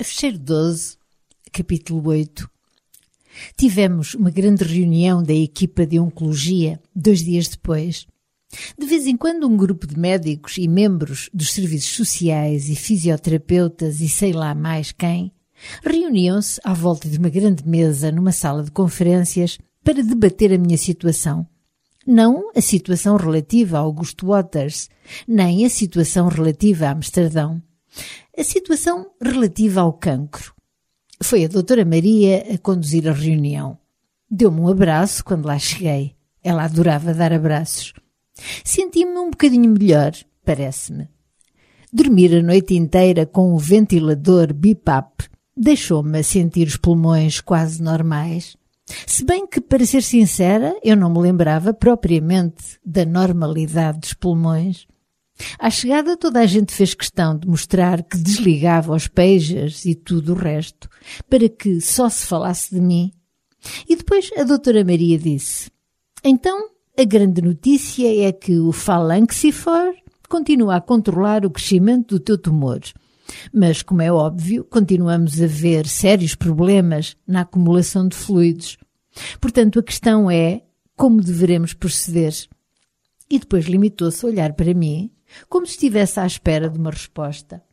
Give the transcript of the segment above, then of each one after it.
Fecheiro 12, capítulo 8. Tivemos uma grande reunião da equipa de Oncologia 2 dias depois. De vez em quando um grupo de médicos e membros dos serviços sociais e fisioterapeutas e sei lá mais quem reuniam-se à volta de uma grande mesa numa sala de conferências para debater a minha situação. Não a situação relativa a Augusto Waters, nem a situação relativa a Amsterdão. A situação relativa ao cancro. Foi a doutora Maria a conduzir a reunião. Deu-me um abraço quando lá cheguei. Ela adorava dar abraços. Senti-me um bocadinho melhor, parece-me. Dormir a noite inteira com o ventilador BiPAP deixou-me a sentir os pulmões quase normais. Se bem que, para ser sincera, eu não me lembrava propriamente da normalidade dos pulmões. À chegada toda a gente fez questão de mostrar que desligava os pagers e tudo o resto, para que só se falasse de mim. E depois a doutora Maria disse: então, a grande notícia é que o Falanxifor continua a controlar o crescimento do teu tumor. Mas, como é óbvio, continuamos a ver sérios problemas na acumulação de fluidos. Portanto, a questão é como deveremos proceder. E depois limitou-se a olhar para mim, como se estivesse à espera de uma resposta.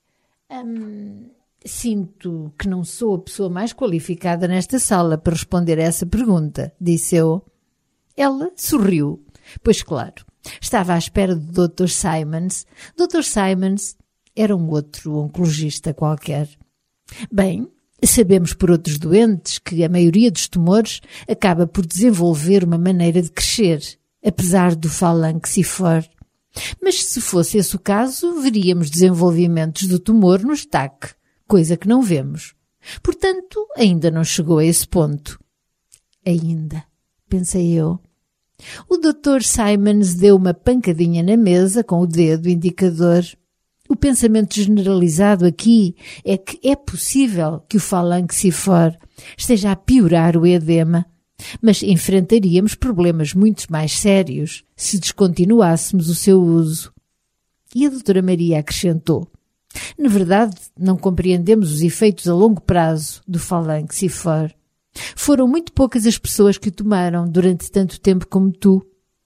Sinto que não sou a pessoa mais qualificada nesta sala para responder a essa pergunta, disse eu. Ela sorriu, pois claro, estava à espera do Dr. Simons. Dr. Simons era um outro oncologista qualquer. Bem, sabemos por outros doentes que a maioria dos tumores acaba por desenvolver uma maneira de crescer, apesar do Falanxifor. Mas se fosse esse o caso, veríamos desenvolvimentos do tumor no estaque, coisa que não vemos. Portanto, ainda não chegou a esse ponto. Ainda, pensei eu. O Dr. Simons deu uma pancadinha na mesa com o dedo indicador. O pensamento generalizado aqui é que é possível que o Falanxifor esteja a piorar o edema, mas enfrentaríamos problemas muito mais sérios se descontinuássemos o seu uso. E a doutora Maria acrescentou: na verdade, não compreendemos os efeitos a longo prazo do Falanxifor. Foram muito poucas as pessoas que o tomaram durante tanto tempo como tu.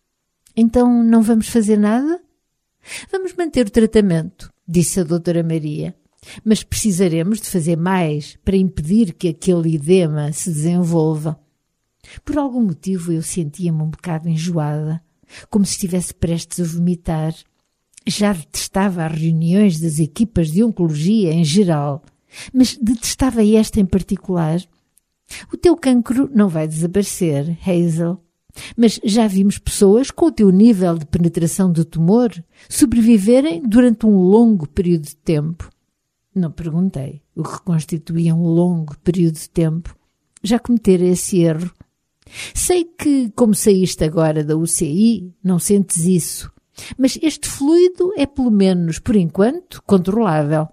Então não vamos fazer nada? Vamos manter o tratamento, disse a doutora Maria, mas precisaremos de fazer mais para impedir que aquele edema se desenvolva. Por algum motivo eu sentia-me um bocado enjoada, como se estivesse prestes a vomitar. Já detestava as reuniões das equipas de oncologia em geral, mas detestava esta em particular. O teu cancro não vai desaparecer, Hazel, mas já vimos pessoas com o teu nível de penetração do tumor sobreviverem durante um longo período de tempo. Não perguntei o que constituía um longo período de tempo. Já cometera esse erro. Sei que, como saíste agora da UCI, não sentes isso, mas este fluido é, pelo menos por enquanto, controlável.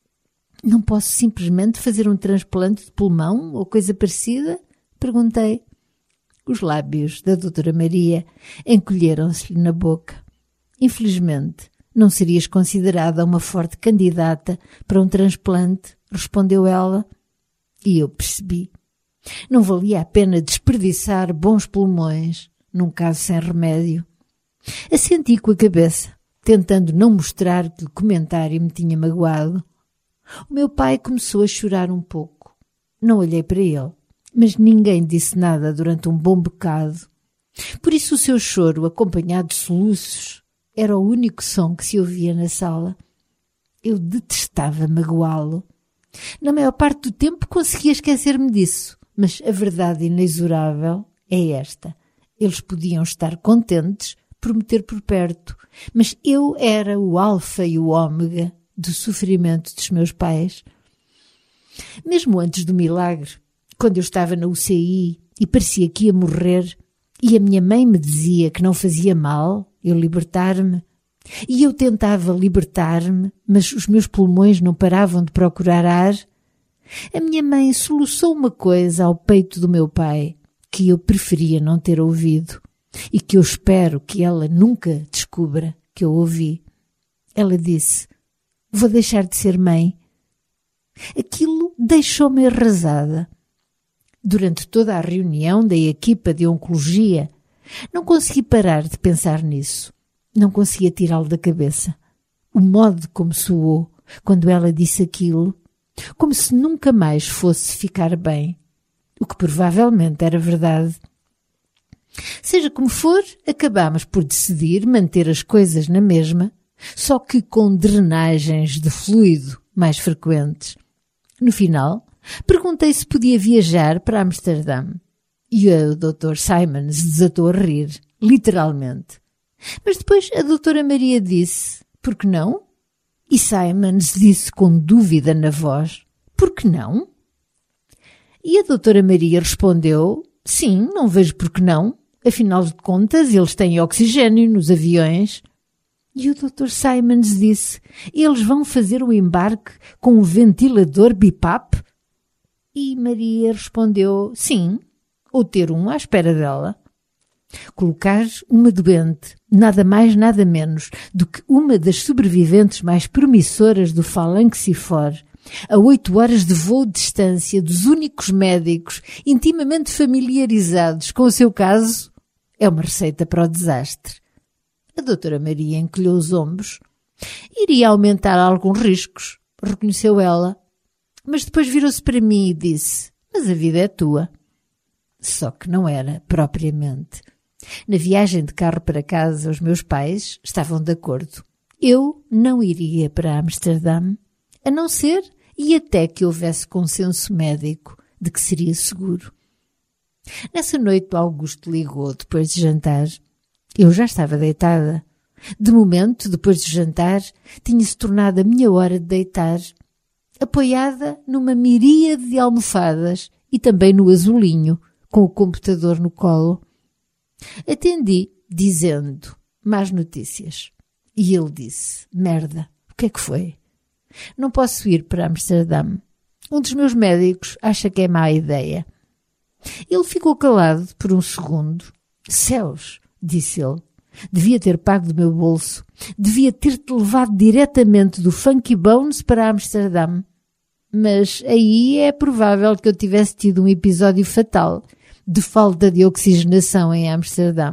Não posso simplesmente fazer um transplante de pulmão ou coisa parecida? Perguntei. Os lábios da doutora Maria encolheram-se-lhe na boca. Infelizmente, não serias considerada uma forte candidata para um transplante, respondeu ela. E eu percebi. Não valia a pena desperdiçar bons pulmões num caso sem remédio. Assenti com a cabeça, tentando não mostrar que o comentário me tinha magoado. O meu pai começou a chorar um pouco. Não olhei para ele, mas ninguém disse nada durante um bom bocado. Por isso o seu choro, acompanhado de soluços, era o único som que se ouvia na sala. Eu detestava magoá-lo. Na maior parte do tempo conseguia esquecer-me disso, mas a verdade inexorável é esta. Eles podiam estar contentes por me ter por perto, mas eu era o alfa e o ômega do sofrimento dos meus pais. Mesmo antes do milagre, quando eu estava na UCI e parecia que ia morrer, e a minha mãe me dizia que não fazia mal eu libertar-me, e eu tentava libertar-me, mas os meus pulmões não paravam de procurar ar, a minha mãe soluçou uma coisa ao peito do meu pai que eu preferia não ter ouvido e que eu espero que ela nunca descubra que eu ouvi. Ela disse: vou deixar de ser mãe. Aquilo deixou-me arrasada. Durante toda a reunião da equipa de oncologia, não consegui parar de pensar nisso. Não conseguia tirá-lo da cabeça. O modo como soou quando ela disse aquilo, como se nunca mais fosse ficar bem, o que provavelmente era verdade. Seja como for, acabámos por decidir manter as coisas na mesma, só que com drenagens de fluido mais frequentes. No final, perguntei se podia viajar para Amsterdã. E o Dr. Simons desatou a rir, literalmente. Mas depois a doutora Maria disse, por que não? E Simons disse com dúvida na voz, por que não? E a doutora Maria respondeu, sim, não vejo por que não. Afinal de contas, eles têm oxigênio nos aviões. E o Dr. Simons disse, eles vão fazer o embarque com um ventilador BiPAP? E Maria respondeu, sim, ou ter um à espera dela. Colocar uma doente, nada mais nada menos do que uma das sobreviventes mais promissoras do Phalanx IFOR, a 8 horas de voo de distância dos únicos médicos intimamente familiarizados com o seu caso, é uma receita para o desastre. A doutora Maria encolheu os ombros. Iria aumentar alguns riscos, reconheceu ela. Mas depois virou-se para mim e disse, mas a vida é tua. Só que não era, propriamente. Na viagem de carro para casa, os meus pais estavam de acordo. Eu não iria para Amsterdã, a não ser e até que houvesse consenso médico de que seria seguro. Nessa noite o Augusto ligou depois de jantar. Eu já estava deitada. De momento, depois de jantar, tinha-se tornado a minha hora de deitar, apoiada numa miríade de almofadas e também no azulinho, com o computador no colo. Atendi, dizendo, más notícias. E ele disse, merda, o que é que foi? Não posso ir para Amsterdã. Um dos meus médicos acha que é má ideia. Ele ficou calado por um segundo. Céus, disse ele. Devia ter pago do meu bolso. Devia ter-te levado diretamente do Funky Bones para Amsterdã. Mas aí é provável que eu tivesse tido um episódio fatal de falta de oxigenação em Amsterdã.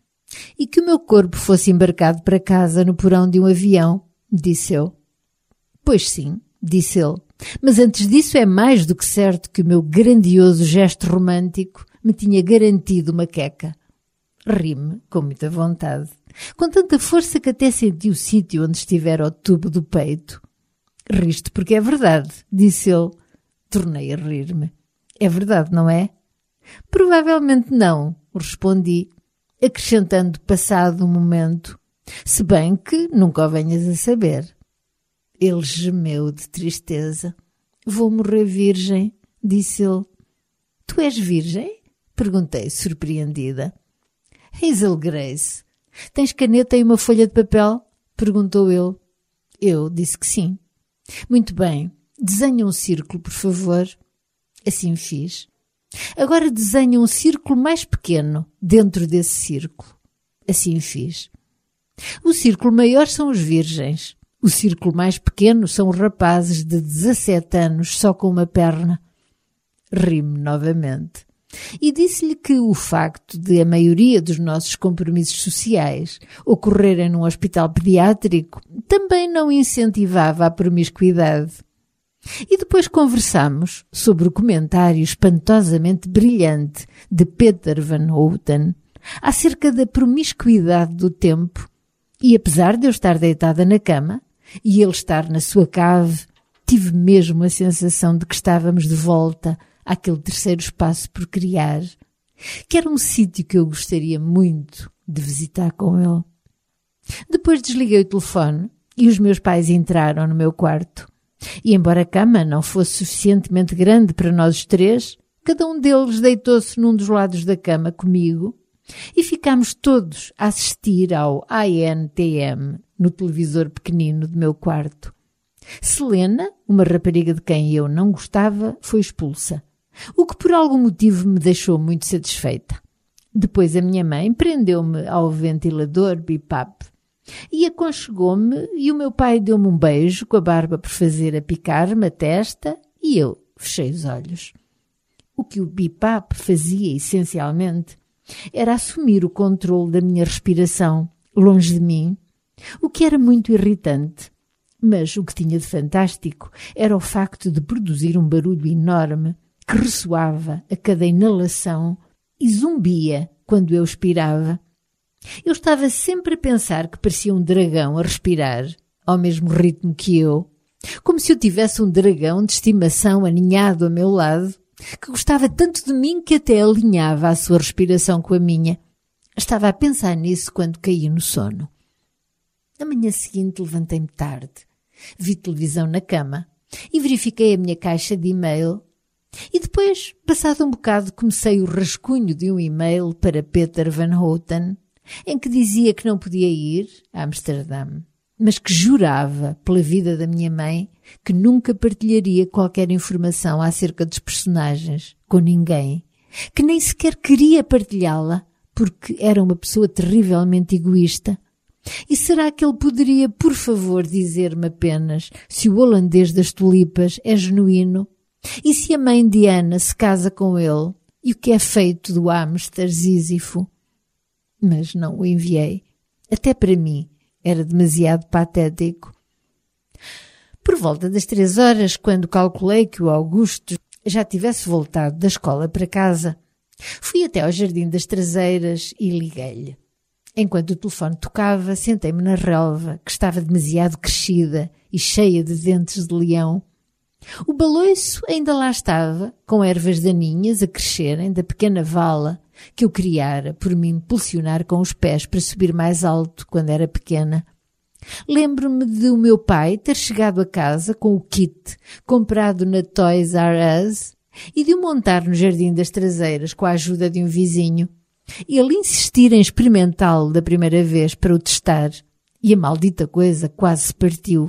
E que o meu corpo fosse embarcado para casa no porão de um avião, disse eu. Pois sim, disse ele. Mas antes disso é mais do que certo que o meu grandioso gesto romântico me tinha garantido uma queca. Ri-me com muita vontade, com tanta força que até senti o sítio onde estivera o tubo do peito. Riste porque é verdade, disse ele. Tornei a rir-me. É verdade, não é? Provavelmente não, respondi, acrescentando passado um momento, se bem que nunca o venhas a saber. Ele gemeu de tristeza. Vou morrer virgem, disse ele. Tu és virgem? Perguntei, surpreendida. Hazel Grace, tens caneta e uma folha de papel? Perguntou ele. Eu disse que sim. Muito bem, desenha um círculo, por favor. Assim fiz. Agora desenha um círculo mais pequeno dentro desse círculo. Assim fiz. O círculo maior são os virgens. O círculo mais pequeno são os rapazes de 17 anos só com uma perna. Ri-me novamente. E disse-lhe que o facto de a maioria dos nossos compromissos sociais ocorrerem num hospital pediátrico também não incentivava a promiscuidade. E depois conversámos sobre o comentário espantosamente brilhante de Peter Van Houten acerca da promiscuidade do tempo. E apesar de eu estar deitada na cama e ele estar na sua cave, tive mesmo a sensação de que estávamos de volta àquele terceiro espaço por criar, que era um sítio que eu gostaria muito de visitar com ele. Depois desliguei o telefone e os meus pais entraram no meu quarto. E embora a cama não fosse suficientemente grande para nós os três, cada um deles deitou-se num dos lados da cama comigo e ficámos todos a assistir ao INTM no televisor pequenino do meu quarto. Selena, uma rapariga de quem eu não gostava, foi expulsa, o que por algum motivo me deixou muito satisfeita. Depois a minha mãe prendeu-me ao ventilador BiPAP E aconchegou-me e o meu pai deu-me um beijo com a barba por fazer a picar-me a testa e eu fechei os olhos. O que o BiPAP fazia essencialmente era assumir o controle da minha respiração longe de mim, o que era muito irritante. Mas o que tinha de fantástico era o facto de produzir um barulho enorme que ressoava a cada inalação e zumbia quando eu expirava. Eu estava sempre a pensar que parecia um dragão a respirar, ao mesmo ritmo que eu, como se eu tivesse um dragão de estimação aninhado ao meu lado, que gostava tanto de mim que até alinhava a sua respiração com a minha. Estava a pensar nisso quando caí no sono. Na manhã seguinte levantei-me tarde, vi televisão na cama e verifiquei a minha caixa de e-mail. E depois, passado um bocado, comecei o rascunho de um e-mail para Peter Van Houten, em que dizia que não podia ir a Amsterdã, mas que jurava pela vida da minha mãe que nunca partilharia qualquer informação acerca dos personagens com ninguém, que nem sequer queria partilhá-la porque era uma pessoa terrivelmente egoísta. E será que ele poderia, por favor, dizer-me apenas se o holandês das tulipas é genuíno e se a mãe de Ana se casa com ele e o que é feito do hamster Sísifo? Mas não o enviei. Até para mim era demasiado patético. Por volta das 3 horas, quando calculei que o Augusto já tivesse voltado da escola para casa, fui até ao Jardim das Traseiras e liguei-lhe. Enquanto o telefone tocava, sentei-me na relva, que estava demasiado crescida e cheia de dentes de leão. O baloiço ainda lá estava, com ervas daninhas a crescerem da pequena vala que eu criara por me impulsionar com os pés para subir mais alto quando era pequena. Lembro-me de o meu pai ter chegado a casa com o kit comprado na Toys R Us e de o montar no Jardim das Traseiras com a ajuda de um vizinho. Ele insistir em experimentá-lo da primeira vez para o testar e a maldita coisa quase se partiu.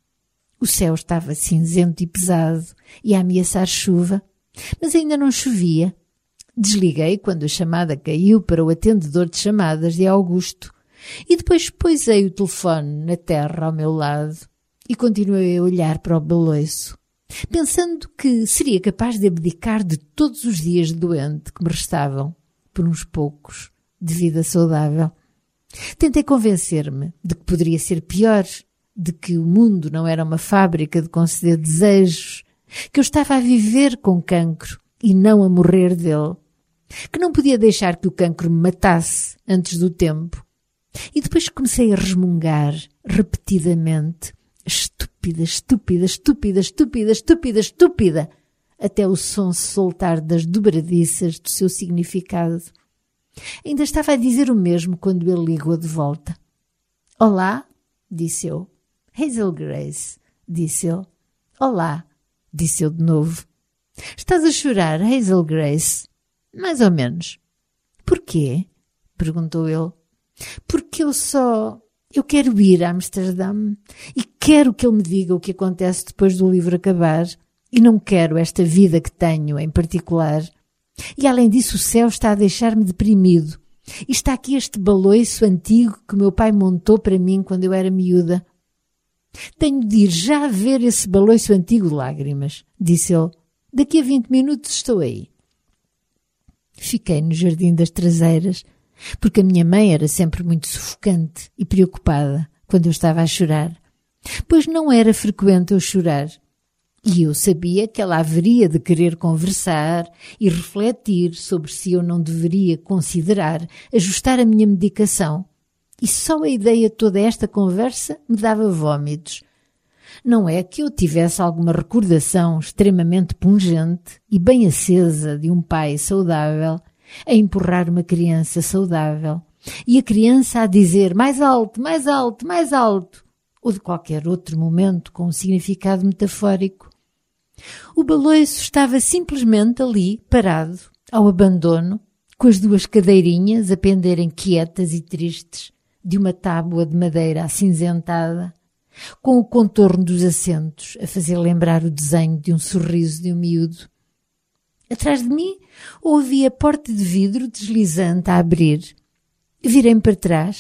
O céu estava cinzento e pesado e a ameaçar chuva, mas ainda não chovia. Desliguei quando a chamada caiu para o atendedor de chamadas de Augusto e depois poisei o telefone na terra ao meu lado e continuei a olhar para o baloiço, pensando que seria capaz de abdicar de todos os dias de doente que me restavam, por uns poucos, de vida saudável. Tentei convencer-me de que poderia ser pior, de que o mundo não era uma fábrica de conceder desejos, que eu estava a viver com cancro e não a morrer dele, que não podia deixar que o cancro me matasse antes do tempo. E depois comecei a resmungar repetidamente, estúpida, estúpida, estúpida, estúpida, estúpida, estúpida, até o som se soltar das dobradiças do seu significado. Ainda estava a dizer o mesmo quando ele ligou de volta. Olá, disse eu. Hazel Grace, disse ele. Olá, disse eu de novo. Estás a chorar, Hazel Grace? Mais ou menos. Porquê? Perguntou ele. Porque eu quero ir a Amsterdã e quero que ele me diga o que acontece depois do livro acabar e não quero esta vida que tenho em particular. E além disso o céu está a deixar-me deprimido. E está aqui este baloiço antigo que meu pai montou para mim quando eu era miúda. Tenho de ir já ver esse baloiço antigo de lágrimas, disse ele. Daqui a 20 minutos estou aí. Fiquei no Jardim das Traseiras, porque a minha mãe era sempre muito sufocante e preocupada quando eu estava a chorar, pois não era frequente eu chorar. E eu sabia que ela haveria de querer conversar e refletir sobre se eu não deveria considerar ajustar a minha medicação. E só a ideia de toda esta conversa me dava vômitos. Não é que eu tivesse alguma recordação extremamente pungente e bem acesa de um pai saudável a empurrar uma criança saudável e a criança a dizer mais alto, mais alto, mais alto, ou de qualquer outro momento com um significado metafórico. O baloiço estava simplesmente ali, parado, ao abandono, com as 2 cadeirinhas a penderem quietas e tristes de uma tábua de madeira acinzentada, com o contorno dos assentos a fazer lembrar o desenho de um sorriso de um miúdo. Atrás de mim ouvi a porta de vidro deslizante a abrir. Virei-me para trás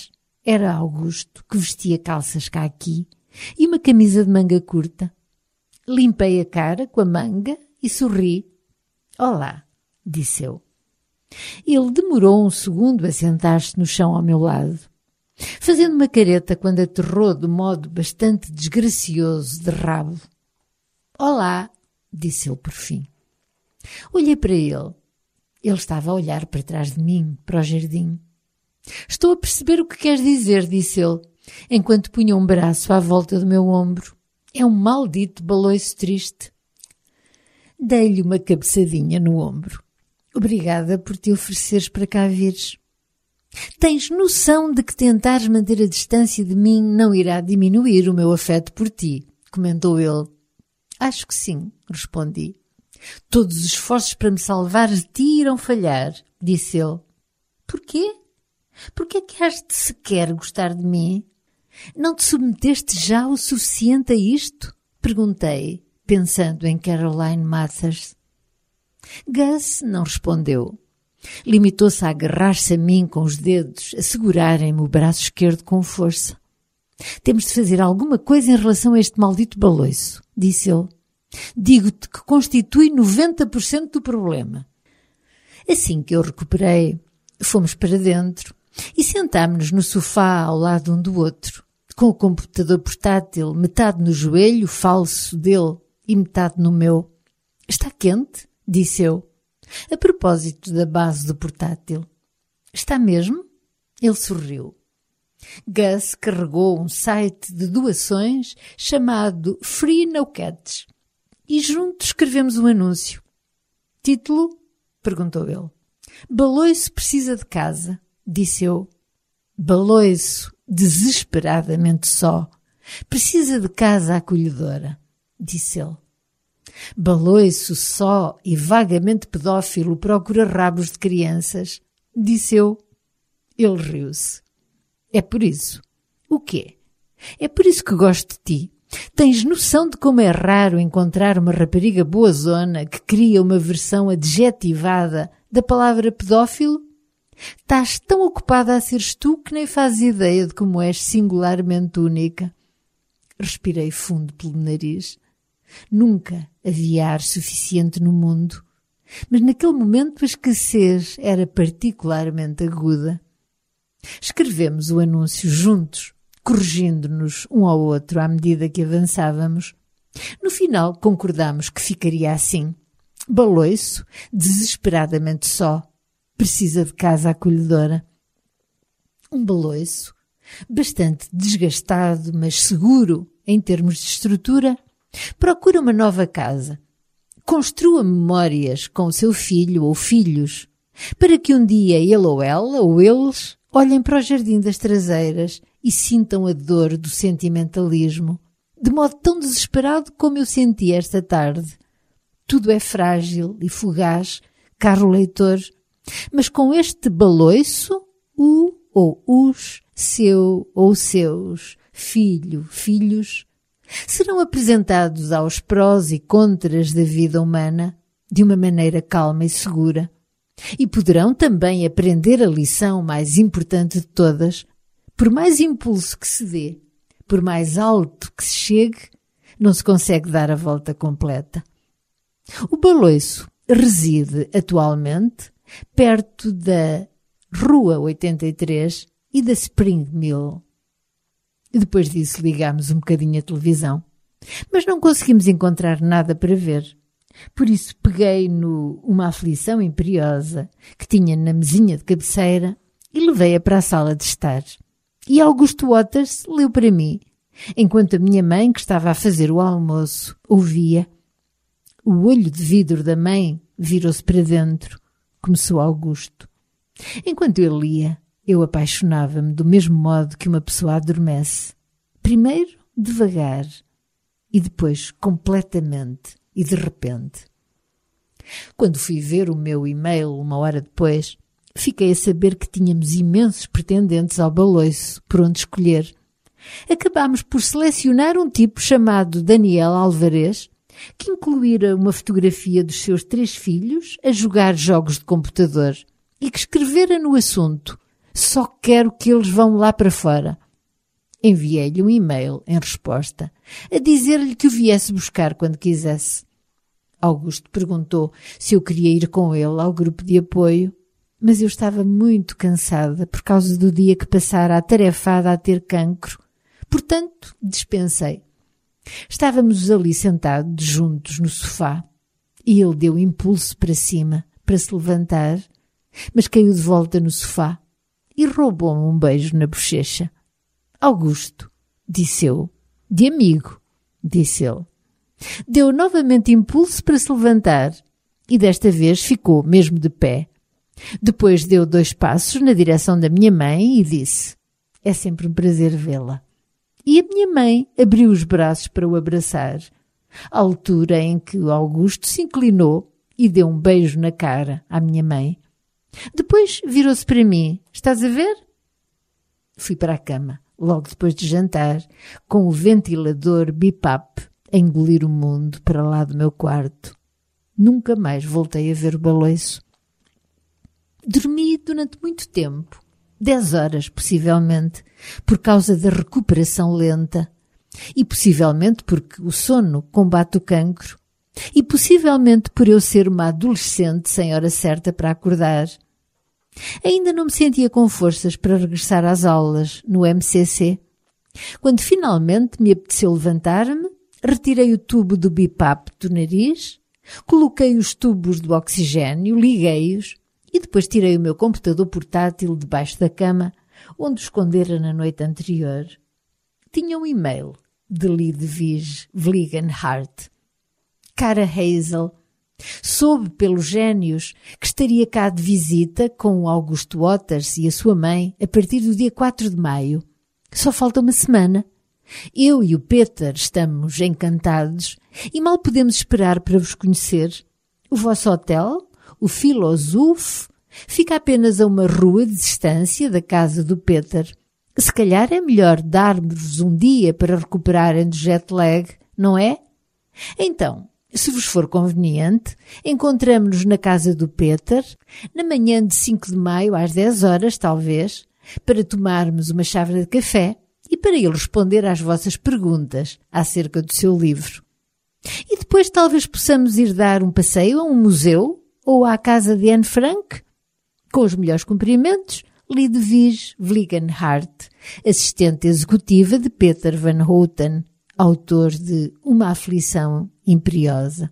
Era Augusto, que vestia calças caqui e uma camisa de manga curta. Limpei a cara com a manga e sorri. Olá, disse eu. Ele demorou um segundo a sentar-se no chão ao meu lado, fazendo uma careta quando aterrou de modo bastante desgracioso de rabo. Olá, disse ele por fim. Olhei para ele. Ele estava a olhar para trás de mim, para o jardim. Estou a perceber o que queres dizer, disse ele, enquanto punha um braço à volta do meu ombro. É um maldito baloiço triste. Dei-lhe uma cabeçadinha no ombro. Obrigada por te ofereceres para cá vires. Tens noção de que tentares manter a distância de mim não irá diminuir o meu afeto por ti, comentou ele. Acho que sim, respondi. Todos os esforços para me salvar de ti irão falhar, disse ele. Porquê? Porquê que has de sequer gostar de mim? Não te submeteste já o suficiente a isto? Perguntei, pensando em Caroline Mathers. Gus não respondeu. Limitou-se a agarrar-se a mim com os dedos, a segurarem-me o braço esquerdo com força. Temos de fazer alguma coisa em relação a este maldito baloiço, disse ele. Digo-te que constitui 90% do problema. Assim que eu recuperei, fomos para dentro e sentámo-nos no sofá ao lado um do outro, com o computador portátil metade no joelho falso dele e metade no meu. Está quente? Disse eu. A propósito da base do portátil. Está mesmo? Ele sorriu. Gus carregou um site de doações chamado Free No Cats e juntos escrevemos um anúncio. Título? Perguntou ele. Baloiço precisa de casa, disse eu. Baloiço, desesperadamente só, precisa de casa acolhedora, disse ele. Baloiço só e vagamente pedófilo procura rabos de crianças, disse eu. Ele riu-se. É por isso. O quê? É por isso que gosto de ti. Tens noção de como é raro encontrar uma rapariga boazona que cria uma versão adjetivada da palavra pedófilo? Estás tão ocupada a seres tu que nem fazes ideia de como és singularmente única. Respirei fundo pelo nariz. Nunca havia ar suficiente no mundo, mas naquele momento a escassez era particularmente aguda. Escrevemos o anúncio juntos, corrigindo-nos um ao outro à medida que avançávamos. No final concordámos que ficaria assim. Baloiço, desesperadamente só, precisa de casa acolhedora. Um baloiço, bastante desgastado, mas seguro em termos de estrutura, procura uma nova casa. Construa memórias com o seu filho ou filhos, para que um dia ele ou ela, ou eles, olhem para o jardim das traseiras e sintam a dor do sentimentalismo, de modo tão desesperado como eu senti esta tarde. Tudo é frágil e fugaz, caro leitor, mas com este baloiço, o ou os, seu ou seus, filho, filhos, serão apresentados aos prós e contras da vida humana de uma maneira calma e segura. E poderão também aprender a lição mais importante de todas. Por mais impulso que se dê, por mais alto que se chegue, não se consegue dar a volta completa. O baloiço reside atualmente perto da Rua 83 e da Spring Mill. Depois disso ligámos um bocadinho a televisão, mas não conseguimos encontrar nada para ver. Por isso peguei no Uma Aflição Imperiosa que tinha na mesinha de cabeceira e levei-a para a sala de estar. E Augusto Waters leu para mim, enquanto a minha mãe, que estava a fazer o almoço, ouvia. O olho de vidro da mãe virou-se para dentro, começou Augusto. Enquanto eu lia, eu apaixonava-me do mesmo modo que uma pessoa adormece. Primeiro devagar e depois completamente e de repente. Quando fui ver o meu e-mail uma hora depois, fiquei a saber que tínhamos imensos pretendentes ao baloiço por onde escolher. Acabámos por selecionar um tipo chamado Daniel Alvarez, que incluíra uma fotografia dos seus 3 filhos a jogar jogos de computador e que escrevera no assunto Só quero que eles vão lá para fora. Enviei-lhe um e-mail em resposta, a dizer-lhe que o viesse buscar quando quisesse. Augusto perguntou se eu queria ir com ele ao grupo de apoio, mas eu estava muito cansada por causa do dia que passara atarefada a ter cancro. Portanto, dispensei. Estávamos ali sentados juntos no sofá e ele deu impulso para cima, para se levantar, mas caiu de volta no sofá e roubou-me um beijo na bochecha. Augusto, disse eu. De amigo, disse ele. Deu novamente impulso para se levantar e desta vez ficou mesmo de pé. Depois deu 2 passos na direção da minha mãe e disse: é sempre um prazer vê-la. E a minha mãe abriu os braços para o abraçar, à altura em que o Augusto se inclinou e deu um beijo na cara à minha mãe. Depois virou-se para mim: estás a ver? Fui para a cama, logo depois de jantar, com o ventilador BiPAP a engolir o mundo para lá do meu quarto. Nunca mais voltei a ver o baloiço. Dormi durante muito tempo, 10 horas possivelmente, por causa da recuperação lenta, e possivelmente porque o sono combate o cancro, e possivelmente por eu ser uma adolescente sem hora certa para acordar. Ainda não me sentia com forças para regressar às aulas no MCC. Quando finalmente me apeteceu levantar-me, retirei o tubo do BiPAP do nariz, coloquei os tubos do oxigênio, liguei-os e depois tirei o meu computador portátil debaixo da cama, onde o escondera na noite anterior. Tinha um e-mail de Lidvige Vligenhart. Cara Hazel, soube pelos génios que estaria cá de visita com o Augusto Waters e a sua mãe a partir do dia 4 de maio. Só falta uma semana. Eu e o Peter estamos encantados e mal podemos esperar para vos conhecer. O vosso hotel, o Philosophe, fica apenas a uma rua de distância da casa do Peter. Se calhar é melhor dar-vos um dia para recuperarem do jet lag, não é? Então, se vos for conveniente, encontramo-nos na casa do Peter, na manhã de 5 de maio, às 10 horas, talvez, para tomarmos uma chávena de café e para ele responder às vossas perguntas acerca do seu livro. E depois talvez possamos ir dar um passeio a um museu ou à casa de Anne Frank. Com os melhores cumprimentos, Lidvige Vligenhart, assistente executiva de Peter Van Houten, autor de Uma Aflição Imperiosa.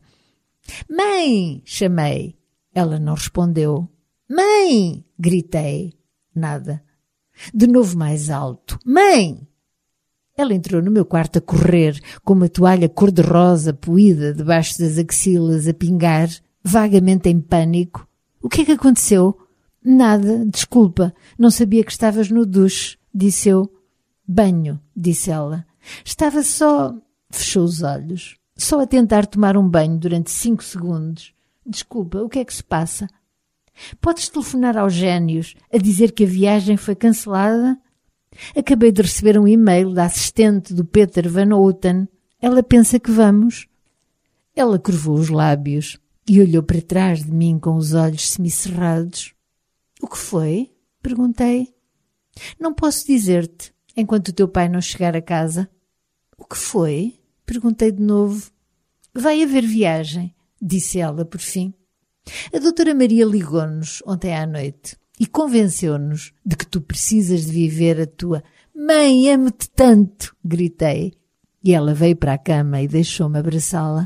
Mãe! Chamei. Ela não respondeu. Mãe! Gritei. Nada. De novo mais alto. Mãe! Ela entrou no meu quarto a correr, com uma toalha cor-de-rosa poída debaixo das axilas a pingar, vagamente em pânico. O que é que aconteceu? Nada, desculpa, não sabia que estavas no duche, disse eu. Banho, disse ela. Estava só... Fechou os olhos. Só a tentar tomar um banho durante 5 segundos. Desculpa, o que é que se passa? Podes telefonar aos génios a dizer que a viagem foi cancelada? Acabei de receber um e-mail da assistente do Peter Van Houten. Ela pensa que vamos. Ela curvou os lábios e olhou para trás de mim com os olhos semicerrados. O que foi? Perguntei. Não posso dizer-te, enquanto o teu pai não chegar a casa. O que foi? Perguntei de novo. Vai haver viagem, disse ela por fim. A doutora Maria ligou-nos ontem à noite e convenceu-nos de que tu precisas de viver a tua... Mãe, amo-te tanto! Gritei. E ela veio para a cama e deixou-me abraçá-la.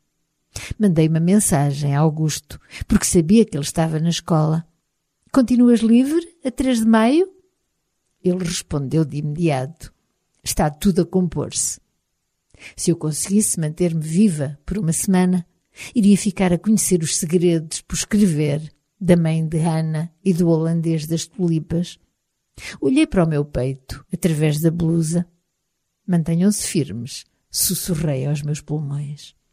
Mandei uma mensagem a Augusto, porque sabia que ele estava na escola. Continuas livre a 3 de maio? Ele respondeu de imediato. Está tudo a compor-se. Se eu conseguisse manter-me viva por uma semana, iria ficar a conhecer os segredos por escrever da mãe de Hannah e do holandês das tulipas. Olhei para o meu peito, através da blusa. Mantenham-se firmes, sussurrei aos meus pulmões.